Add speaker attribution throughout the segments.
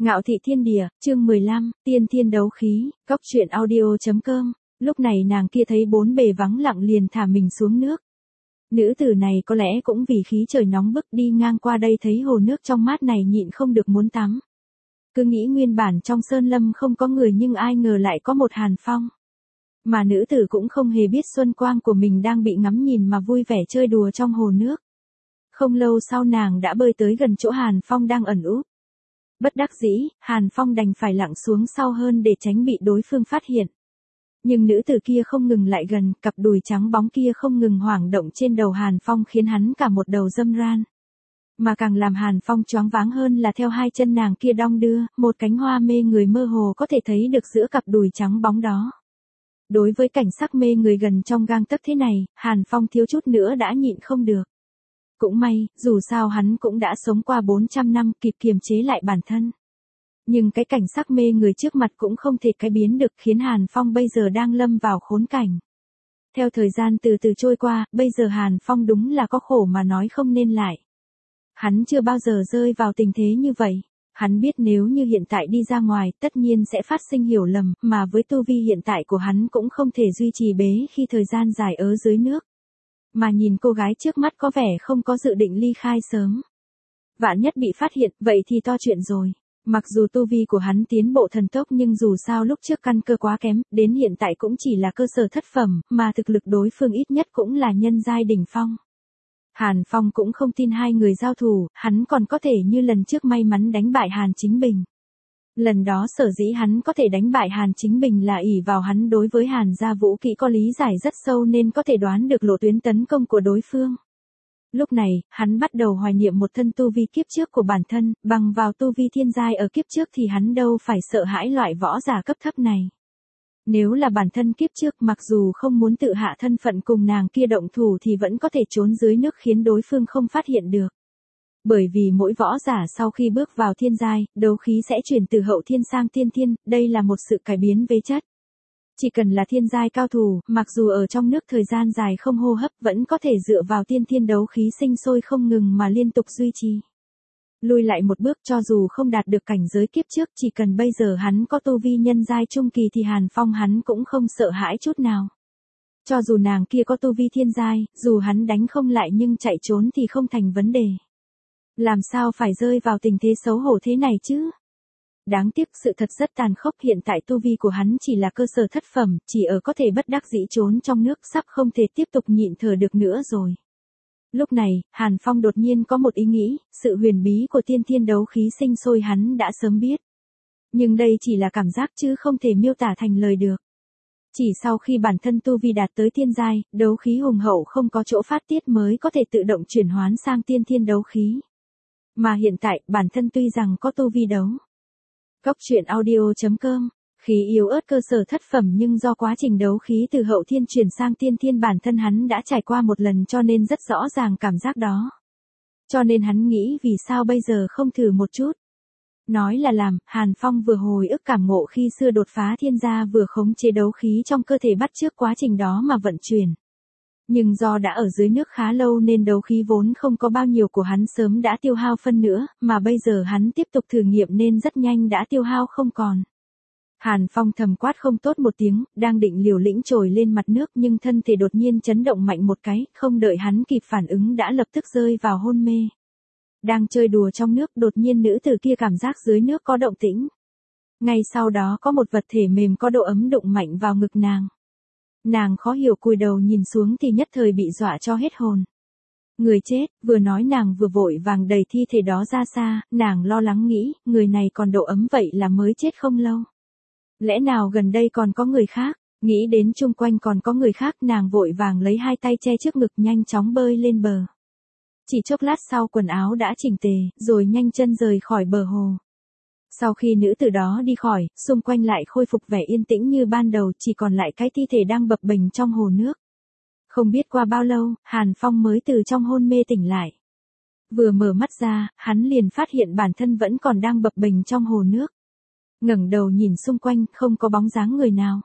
Speaker 1: Ngạo thị thiên địa, chương 15, tiên thiên đấu khí, góc truyện audio.com. Lúc này nàng kia thấy bốn bề vắng lặng liền thả mình xuống nước. Nữ tử này có lẽ cũng vì khí trời nóng bức đi ngang qua đây thấy hồ nước trong mát này nhịn không được muốn tắm. Cứ nghĩ nguyên bản trong sơn lâm không có người nhưng ai ngờ lại có một Hàn Phong. Mà nữ tử cũng không hề biết xuân quang của mình đang bị ngắm nhìn mà vui vẻ chơi đùa trong hồ nước. Không lâu sau nàng đã bơi tới gần chỗ Hàn Phong đang ẩn úp. Bất đắc dĩ, Hàn Phong đành phải lặn xuống sau hơn để tránh bị đối phương phát hiện. Nhưng nữ tử kia không ngừng lại gần, cặp đùi trắng bóng kia không ngừng hoảng động trên đầu Hàn Phong khiến hắn cả một đầu râm ran. Mà càng làm Hàn Phong choáng váng hơn là theo hai chân nàng kia đong đưa, một cánh hoa mê người mơ hồ có thể thấy được giữa cặp đùi trắng bóng đó. Đối với cảnh sắc mê người gần trong gang tấc thế này, Hàn Phong thiếu chút nữa đã nhịn không được. Cũng may, dù sao hắn cũng đã sống qua 400 năm kịp kiềm chế lại bản thân. Nhưng cái cảnh sắc mê người trước mặt cũng không thể cải biến được khiến Hàn Phong bây giờ đang lâm vào khốn cảnh. Theo thời gian từ từ trôi qua, bây giờ Hàn Phong đúng là có khổ mà nói không nên lại. Hắn chưa bao giờ rơi vào tình thế như vậy. Hắn biết nếu như hiện tại đi ra ngoài tất nhiên sẽ phát sinh hiểu lầm, mà với tu vi hiện tại của hắn cũng không thể duy trì bế khi thời gian dài ở dưới nước. Mà nhìn cô gái trước mắt có vẻ không có dự định ly khai sớm. Vạn nhất bị phát hiện, vậy thì to chuyện rồi. Mặc dù tu vi của hắn tiến bộ thần tốc nhưng dù sao lúc trước căn cơ quá kém, đến hiện tại cũng chỉ là cơ sở thất phẩm, mà thực lực đối phương ít nhất cũng là nhân giai đỉnh phong. Hàn Phong cũng không tin hai người giao thủ, hắn còn có thể như lần trước may mắn đánh bại Hàn Chính Bình. Lần đó sở dĩ hắn có thể đánh bại Hàn Chính Bình là ỷ vào hắn đối với Hàn gia vũ kỹ có lý giải rất sâu nên có thể đoán được lộ tuyến tấn công của đối phương. Lúc này, hắn bắt đầu hoài niệm một thân tu vi kiếp trước của bản thân, bằng vào tu vi thiên giai ở kiếp trước thì hắn đâu phải sợ hãi loại võ giả cấp thấp này. Nếu là bản thân kiếp trước mặc dù không muốn tự hạ thân phận cùng nàng kia động thủ thì vẫn có thể trốn dưới nước khiến đối phương không phát hiện được. Bởi vì mỗi võ giả sau khi bước vào thiên giai, đấu khí sẽ chuyển từ hậu thiên sang tiên thiên, đây là một sự cải biến về chất. Chỉ cần là thiên giai cao thủ, mặc dù ở trong nước thời gian dài không hô hấp vẫn có thể dựa vào tiên thiên đấu khí sinh sôi không ngừng mà liên tục duy trì. Lùi lại một bước cho dù không đạt được cảnh giới kiếp trước chỉ cần bây giờ hắn có tu vi nhân giai trung kỳ thì Hàn Phong hắn cũng không sợ hãi chút nào. Cho dù nàng kia có tu vi thiên giai, dù hắn đánh không lại nhưng chạy trốn thì không thành vấn đề. Làm sao phải rơi vào tình thế xấu hổ thế này chứ? Đáng tiếc sự thật rất tàn khốc hiện tại tu vi của hắn chỉ là cơ sở thất phẩm, chỉ ở có thể bất đắc dĩ trốn trong nước sắp không thể tiếp tục nhịn thở được nữa rồi. Lúc này, Hàn Phong đột nhiên có một ý nghĩ, sự huyền bí của tiên thiên đấu khí sinh sôi hắn đã sớm biết. Nhưng đây chỉ là cảm giác chứ không thể miêu tả thành lời được. Chỉ sau khi bản thân tu vi đạt tới tiên giai, đấu khí hùng hậu không có chỗ phát tiết mới có thể tự động chuyển hoán sang tiên thiên đấu khí. Mà hiện tại, bản thân tuy rằng có tu vi đấu. Góc truyện audio.com, khí yếu ớt cơ sở thất phẩm nhưng do quá trình đấu khí từ hậu thiên chuyển sang tiên thiên bản thân hắn đã trải qua một lần cho nên rất rõ ràng cảm giác đó. Cho nên hắn nghĩ vì sao bây giờ không thử một chút. Nói là làm, Hàn Phong vừa hồi ức cảm ngộ khi xưa đột phá thiên gia vừa khống chế đấu khí trong cơ thể bắt chước quá trình đó mà vận chuyển. Nhưng do đã ở dưới nước khá lâu nên đấu khí vốn không có bao nhiêu của hắn sớm đã tiêu hao phân nữa, mà bây giờ hắn tiếp tục thử nghiệm nên rất nhanh đã tiêu hao không còn. Hàn Phong thầm quát không tốt một tiếng, đang định liều lĩnh trồi lên mặt nước nhưng thân thể đột nhiên chấn động mạnh một cái, không đợi hắn kịp phản ứng đã lập tức rơi vào hôn mê. Đang chơi đùa trong nước đột nhiên nữ tử kia cảm giác dưới nước có động tĩnh. Ngay sau đó có một vật thể mềm có độ ấm đụng mạnh vào ngực nàng. Nàng khó hiểu cúi đầu nhìn xuống thì nhất thời bị dọa cho hết hồn. Người chết, vừa nói nàng vừa vội vàng đẩy thi thể đó ra xa, nàng lo lắng nghĩ, người này còn độ ấm vậy là mới chết không lâu. Lẽ nào gần đây còn có người khác, nghĩ đến chung quanh còn có người khác nàng vội vàng lấy hai tay che trước ngực nhanh chóng bơi lên bờ. Chỉ chốc lát sau quần áo đã chỉnh tề, rồi nhanh chân rời khỏi bờ hồ. Sau khi nữ tử đó đi khỏi, xung quanh lại khôi phục vẻ yên tĩnh như ban đầu chỉ còn lại cái thi thể đang bập bềnh trong hồ nước. Không biết qua bao lâu, Hàn Phong mới từ trong hôn mê tỉnh lại. Vừa mở mắt ra, hắn liền phát hiện bản thân vẫn còn đang bập bềnh trong hồ nước. Ngẩng đầu nhìn xung quanh, không có bóng dáng người nào.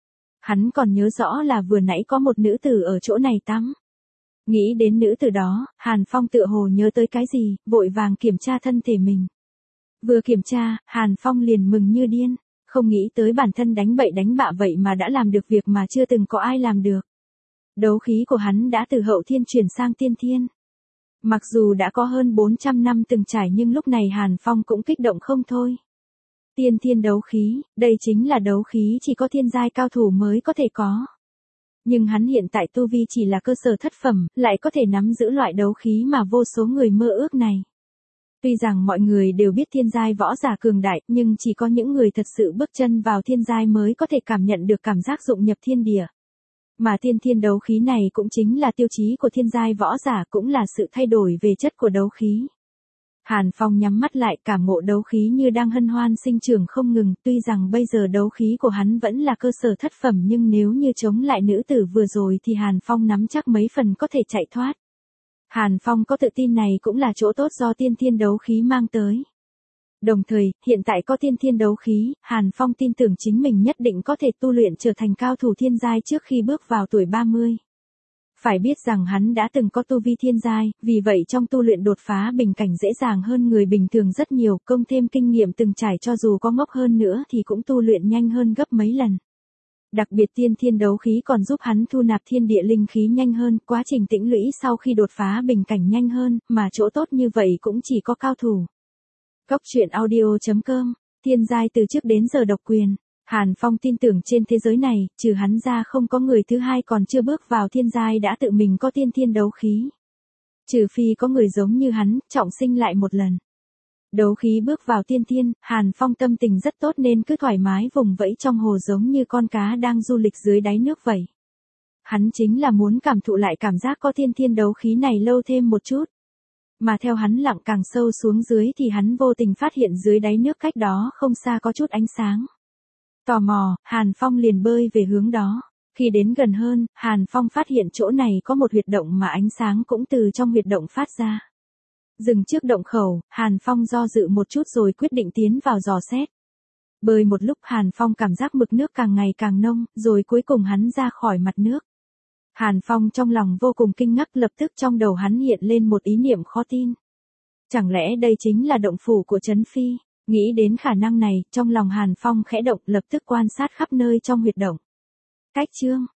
Speaker 1: Hắn còn nhớ rõ là vừa nãy có một nữ tử ở chỗ này tắm. Nghĩ đến nữ tử đó, Hàn Phong tựa hồ nhớ tới cái gì, vội vàng kiểm tra thân thể mình. Vừa kiểm tra, Hàn Phong liền mừng như điên, không nghĩ tới bản thân đánh bậy đánh bạ vậy mà đã làm được việc mà chưa từng có ai làm được. Đấu khí của hắn đã từ hậu thiên chuyển sang tiên thiên. Mặc dù đã có hơn 400 năm từng trải nhưng lúc này Hàn Phong cũng kích động không thôi. Tiên thiên đấu khí, đây chính là đấu khí chỉ có thiên giai cao thủ mới có thể có. Nhưng hắn hiện tại tu vi chỉ là cơ sở thất phẩm, lại có thể nắm giữ loại đấu khí mà vô số người mơ ước này. Tuy rằng mọi người đều biết thiên giai võ giả cường đại, nhưng chỉ có những người thật sự bước chân vào thiên giai mới có thể cảm nhận được cảm giác dụng nhập thiên địa. Mà tiên thiên đấu khí này cũng chính là tiêu chí của thiên giai võ giả, cũng là sự thay đổi về chất của đấu khí. Hàn Phong nhắm mắt lại, cảm ngộ đấu khí như đang hân hoan sinh trưởng không ngừng, tuy rằng bây giờ đấu khí của hắn vẫn là cơ sở thất phẩm nhưng nếu như chống lại nữ tử vừa rồi thì Hàn Phong nắm chắc mấy phần có thể chạy thoát. Hàn Phong có tự tin này cũng là chỗ tốt do tiên thiên đấu khí mang tới. Đồng thời, hiện tại có tiên thiên đấu khí, Hàn Phong tin tưởng chính mình nhất định có thể tu luyện trở thành cao thủ thiên giai trước khi bước vào tuổi 30. Phải biết rằng hắn đã từng có tu vi thiên giai, vì vậy trong tu luyện đột phá bình cảnh dễ dàng hơn người bình thường rất nhiều, công thêm kinh nghiệm từng trải cho dù có ngốc hơn nữa thì cũng tu luyện nhanh hơn gấp mấy lần. Đặc biệt tiên thiên đấu khí còn giúp hắn thu nạp thiên địa linh khí nhanh hơn, quá trình tĩnh lũy sau khi đột phá bình cảnh nhanh hơn, mà chỗ tốt như vậy cũng chỉ có cao thủ. Cốc truyện audio.com, thiên giai từ trước đến giờ độc quyền. Hàn Phong tin tưởng trên thế giới này, trừ hắn ra không có người thứ hai còn chưa bước vào thiên giai đã tự mình có tiên thiên đấu khí. Trừ phi có người giống như hắn, trọng sinh lại một lần. Đấu khí bước vào tiên thiên, Hàn Phong tâm tình rất tốt nên cứ thoải mái vùng vẫy trong hồ giống như con cá đang du lịch dưới đáy nước vậy. Hắn chính là muốn cảm thụ lại cảm giác có tiên thiên đấu khí này lâu thêm một chút. Mà theo hắn lặn càng sâu xuống dưới thì hắn vô tình phát hiện dưới đáy nước cách đó không xa có chút ánh sáng. Tò mò, Hàn Phong liền bơi về hướng đó. Khi đến gần hơn, Hàn Phong phát hiện chỗ này có một huyệt động mà ánh sáng cũng từ trong huyệt động phát ra. Dừng trước động khẩu, Hàn Phong do dự một chút rồi quyết định tiến vào dò xét. Bơi một lúc Hàn Phong cảm giác mực nước càng ngày càng nông, rồi cuối cùng hắn ra khỏi mặt nước. Hàn Phong trong lòng vô cùng kinh ngạc, lập tức trong đầu hắn hiện lên một ý niệm khó tin. Chẳng lẽ đây chính là động phủ của Trấn Phi? Nghĩ đến khả năng này, trong lòng Hàn Phong khẽ động, lập tức quan sát khắp nơi trong huyệt động. Cách chương